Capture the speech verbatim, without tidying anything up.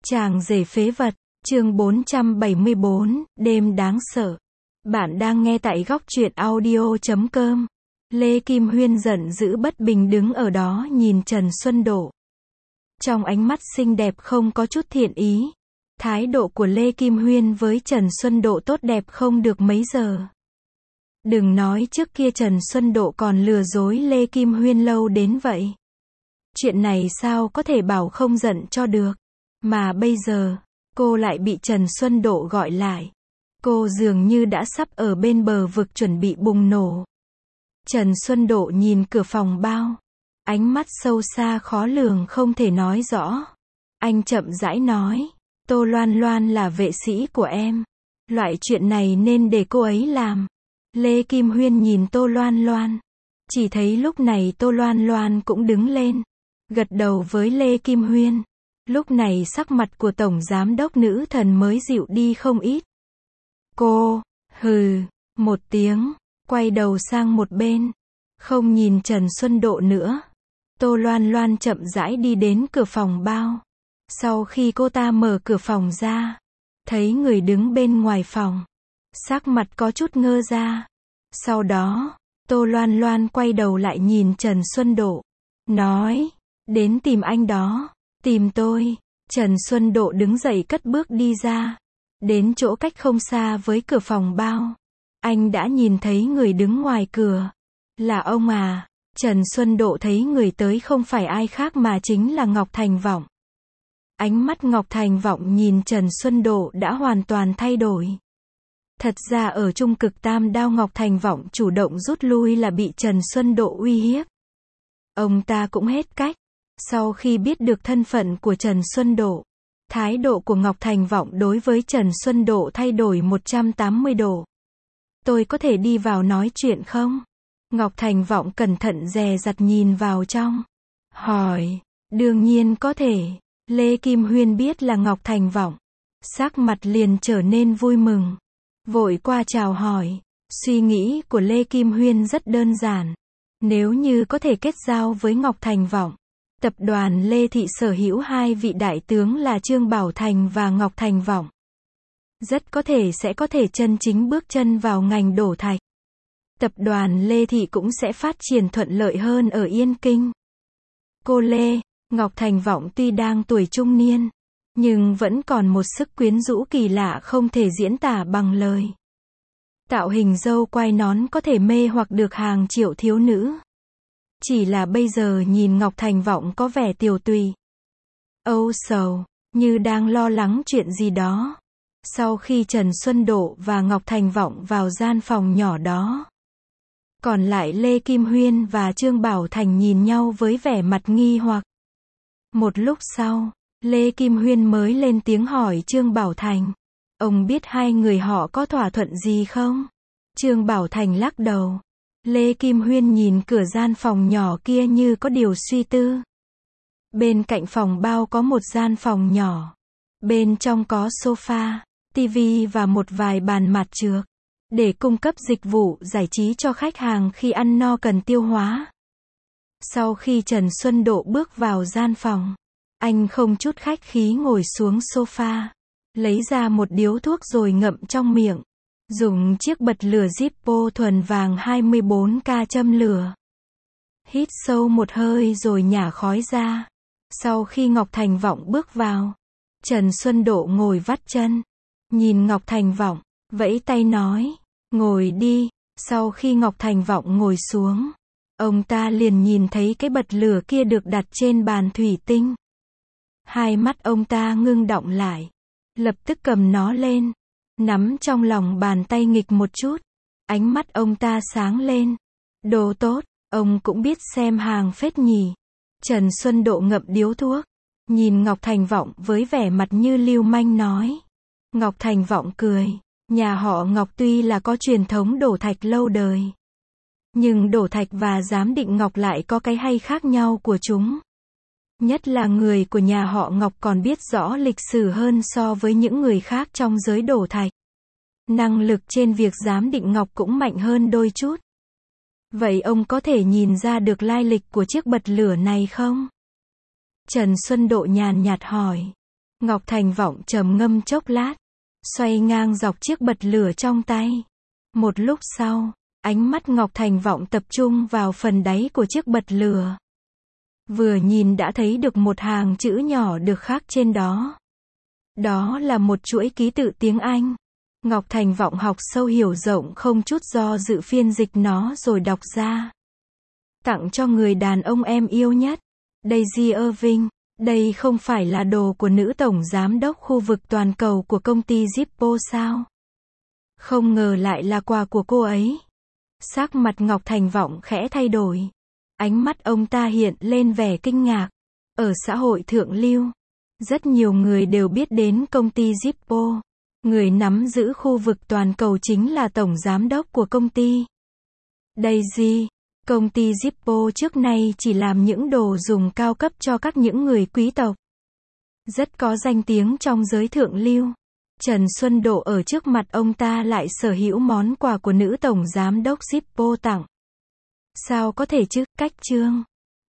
Chàng rể phế vật, chương bốn trăm bảy mươi bốn, đêm đáng sợ. Bạn đang nghe tại góc truyện audio chấm com. Lê Kim Huyên giận dữ bất bình đứng ở đó nhìn Trần Xuân Độ. Trong ánh mắt xinh đẹp không có chút thiện ý. Thái độ của Lê Kim Huyên với Trần Xuân Độ tốt đẹp không được mấy giờ. Đừng nói trước kia Trần Xuân Độ còn lừa dối Lê Kim Huyên lâu đến vậy. Chuyện này sao có thể bảo không giận cho được. Mà bây giờ, cô lại bị Trần Xuân Độ gọi lại. Cô dường như đã sắp ở bên bờ vực chuẩn bị bùng nổ. Trần Xuân Độ nhìn cửa phòng bao. Ánh mắt sâu xa khó lường không thể nói rõ. Anh chậm rãi nói, Tô Loan Loan là vệ sĩ của em. Loại chuyện này nên để cô ấy làm. Lê Kim Huyên nhìn Tô Loan Loan. Chỉ thấy lúc này Tô Loan Loan cũng đứng lên. Gật đầu với Lê Kim Huyên. Lúc này sắc mặt của Tổng Giám đốc Nữ Thần mới dịu đi không ít. Cô, hừ, một tiếng, quay đầu sang một bên. Không nhìn Trần Xuân Độ nữa. Tô Loan Loan chậm rãi đi đến cửa phòng bao. Sau khi cô ta mở cửa phòng ra, thấy người đứng bên ngoài phòng. Sắc mặt có chút ngơ ra. Sau đó, Tô Loan Loan quay đầu lại nhìn Trần Xuân Độ. Nói, đến tìm anh đó. Tìm tôi. Trần Xuân Độ đứng dậy cất bước đi ra. Đến chỗ cách không xa với cửa phòng bao. Anh đã nhìn thấy người đứng ngoài cửa. Là ông à. Trần Xuân Độ thấy người tới không phải ai khác mà chính là Ngọc Thành Vọng. Ánh mắt Ngọc Thành Vọng nhìn Trần Xuân Độ đã hoàn toàn thay đổi. Thật ra ở Trung Cực Tam Đao Ngọc Thành Vọng chủ động rút lui là bị Trần Xuân Độ uy hiếp. Ông ta cũng hết cách. Sau khi biết được thân phận của Trần Xuân Độ, thái độ của Ngọc Thành Vọng đối với Trần Xuân Độ thay đổi một trăm tám mươi độ. Tôi có thể đi vào nói chuyện không? Ngọc Thành Vọng cẩn thận dè dặt nhìn vào trong. Hỏi, đương nhiên có thể. Lê Kim Huyên biết là Ngọc Thành Vọng. Sắc mặt liền trở nên vui mừng. Vội qua chào hỏi. Suy nghĩ của Lê Kim Huyên rất đơn giản. Nếu như có thể kết giao với Ngọc Thành Vọng, tập đoàn Lê Thị sở hữu hai vị đại tướng là Trương Bảo Thành và Ngọc Thành Vọng. Rất có thể sẽ có thể chân chính bước chân vào ngành đổ thạch. Tập đoàn Lê Thị cũng sẽ phát triển thuận lợi hơn ở Yên Kinh. Cô Lê, Ngọc Thành Vọng tuy đang tuổi trung niên, nhưng vẫn còn một sức quyến rũ kỳ lạ không thể diễn tả bằng lời. Tạo hình râu quai nón có thể mê hoặc được hàng triệu thiếu nữ. Chỉ là bây giờ nhìn Ngọc Thành Vọng có vẻ tiều tụy, âu sầu, như đang lo lắng chuyện gì đó. Sau khi Trần Xuân Độ và Ngọc Thành Vọng vào gian phòng nhỏ đó, còn lại Lê Kim Huyên và Trương Bảo Thành nhìn nhau với vẻ mặt nghi hoặc. Một lúc sau, Lê Kim Huyên mới lên tiếng hỏi Trương Bảo Thành. Ông biết hai người họ có thỏa thuận gì không? Trương Bảo Thành lắc đầu. Lê Kim Huyên nhìn cửa gian phòng nhỏ kia như có điều suy tư. Bên cạnh phòng bao có một gian phòng nhỏ. Bên trong có sofa, tivi và một vài bàn mặt trược. Để cung cấp dịch vụ giải trí cho khách hàng khi ăn no cần tiêu hóa. Sau khi Trần Xuân Độ bước vào gian phòng, anh không chút khách khí ngồi xuống sofa. Lấy ra một điếu thuốc rồi ngậm trong miệng. Dùng chiếc bật lửa Zippo thuần vàng hai mươi bốn K châm lửa. Hít sâu một hơi rồi nhả khói ra. Sau khi Ngọc Thành Vọng bước vào, Trần Xuân Độ ngồi vắt chân. Nhìn Ngọc Thành Vọng, vẫy tay nói, ngồi đi. Sau khi Ngọc Thành Vọng ngồi xuống, ông ta liền nhìn thấy cái bật lửa kia được đặt trên bàn thủy tinh. Hai mắt ông ta ngưng đọng lại. Lập tức cầm nó lên. Nắm trong lòng bàn tay nghịch một chút. Ánh mắt ông ta sáng lên. Đồ tốt, ông cũng biết xem hàng phết nhỉ. Trần Xuân Độ ngậm điếu thuốc. Nhìn Ngọc Thành Vọng với vẻ mặt như lưu manh nói. Ngọc Thành Vọng cười. Nhà họ Ngọc tuy là có truyền thống đổ thạch lâu đời. Nhưng đổ thạch và giám định ngọc lại có cái hay khác nhau của chúng. Nhất là người của nhà họ Ngọc còn biết rõ lịch sử hơn so với những người khác trong giới đổ thạch. Năng lực trên việc giám định ngọc cũng mạnh hơn đôi chút. Vậy ông có thể nhìn ra được lai lịch của chiếc bật lửa này không? Trần Xuân Độ nhàn nhạt hỏi. Ngọc Thành Vọng trầm ngâm chốc lát, xoay ngang dọc chiếc bật lửa trong tay. Một lúc sau, ánh mắt Ngọc Thành Vọng tập trung vào phần đáy của chiếc bật lửa. Vừa nhìn đã thấy được một hàng chữ nhỏ được khắc trên đó. Đó là một chuỗi ký tự tiếng Anh. Ngọc Thành Vọng học sâu hiểu rộng không chút do dự phiên dịch nó rồi đọc ra. Tặng cho người đàn ông em yêu nhất, Daisy Irving. Đây không phải là đồ của nữ tổng giám đốc khu vực toàn cầu của công ty Zippo sao? Không ngờ lại là quà của cô ấy. Sắc mặt Ngọc Thành Vọng khẽ thay đổi. Ánh mắt ông ta hiện lên vẻ kinh ngạc. Ở xã hội thượng lưu, rất nhiều người đều biết đến công ty Zippo. Người nắm giữ khu vực toàn cầu chính là tổng giám đốc của công ty. Daisy, công ty Zippo trước nay chỉ làm những đồ dùng cao cấp cho các những người quý tộc. Rất có danh tiếng trong giới thượng lưu. Trần Xuân Độ ở trước mặt ông ta lại sở hữu món quà của nữ tổng giám đốc Zippo tặng. Sao có thể chứ, cách chương.